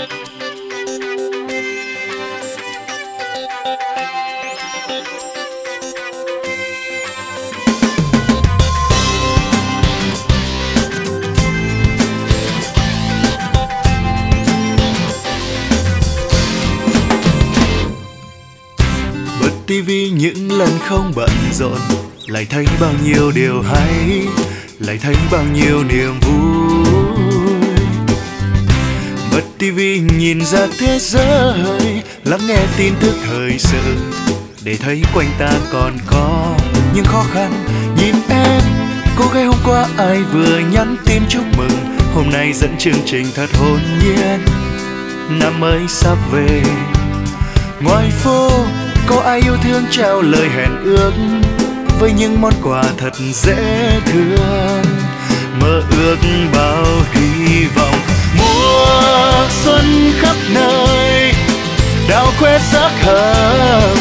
tivi những lần không bận rộn, lại thấy bao nhiêu điều hay, lại thấy bao nhiêu niềm vui. Bật tivi nhìn ra thế giới, lắng nghe tin tức thời sự, để thấy quanh ta còn có những khó khăn. Nhìn em, cô gái hôm qua ai vừa nhắn tin chúc mừng, hôm nay dẫn chương trình thật hồn nhiên. Năm mới sắp về, ngoài phố có ai yêu thương trao lời hẹn ước, với những món quà thật dễ thương. Mơ ước bao hy vọng, mùa xuân khắp nơi, đào khoe sắc hồng.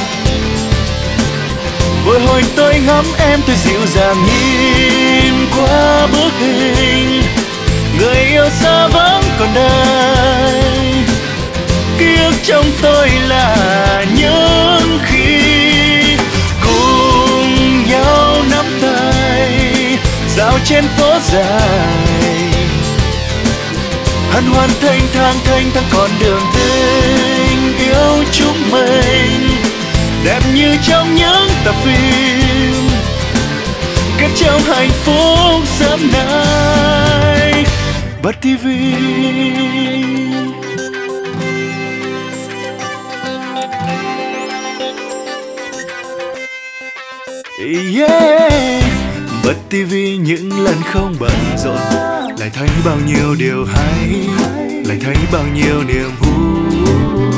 Bồi hồi tôi ngắm em, tôi dịu dàng nhìn qua bức hình, người yêu xa vẫn còn đây. Ký ức trong tôi là những khi cùng nhau nắm tay dạo trên phố dài, hân hoan thanh thang con đường tình yêu chúng mình, đẹp như trong những tập phim, kết trong hạnh phúc sớm nay. Bật tivi. Yeah. Bật tivi những lần không bận rộn, lại thấy bao nhiêu điều hay, lại thấy bao nhiêu niềm vui.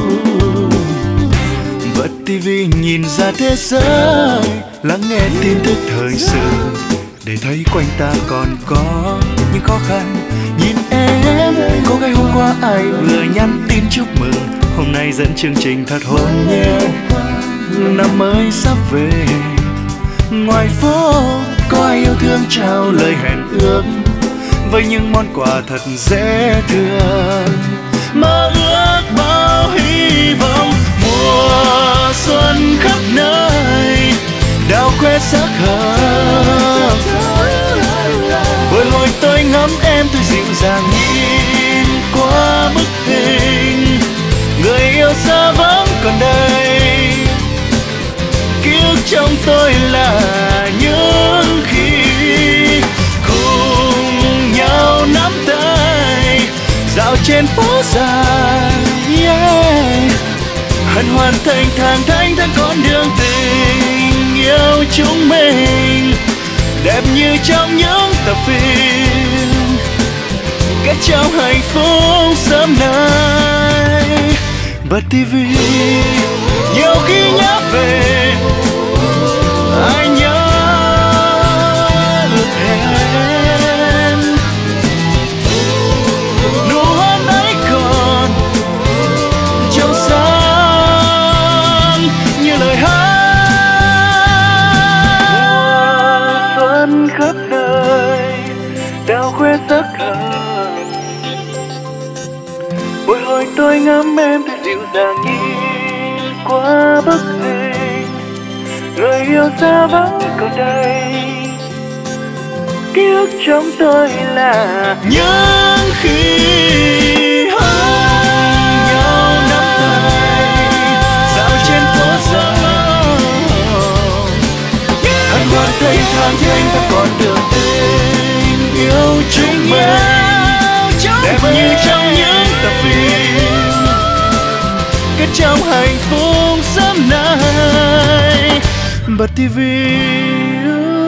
Bật tivi nhìn ra thế giới, lắng nghe tin tức thời sự, để thấy quanh ta còn có những khó khăn. Nhìn em, cô gái hôm qua ai vừa nhắn tin chúc mừng, hôm nay dẫn chương trình thật hồn nhiên. Năm mới sắp về, ngoài phố có ai yêu thương trao lời hẹn ước, với những món quà thật dễ thương. Mơ ước bao hy vọng, mùa xuân khắp nơi, đào khoe sắc hồng. Bồi hồi tôi ngắm em, tôi dịu dàng nhìn qua bức hình, người yêu xa vẫn còn đây. Ký ức trong tôi là những khi cùng nhau nắm tay dạo trên phố dài, yeah. Hân hoan thanh thang con đường tình yêu chúng mình, đẹp như trong những tập phim, kết trong hạnh phúc sớm nay. Bật tivi nhiều khi nhớ về ai nhớ ước hẹn, nụ hôn ấy còn trong sáng như lời hát. Xuân khắp nơi, đào khoe sắc hồng. Bồi hồi tôi ngắm em, tôi dịu dàng nhìn qua bức hình, người yêu xa vẫn còn đây. Ký ức trong tôi là những khi nhau nắm tay dạo trên phố dài, hân hoan thanh thang con đường tình yêu chúng mình, đẹp như trong những tập phim, kết trong hạnh phúc sớm nay. Bật tivi.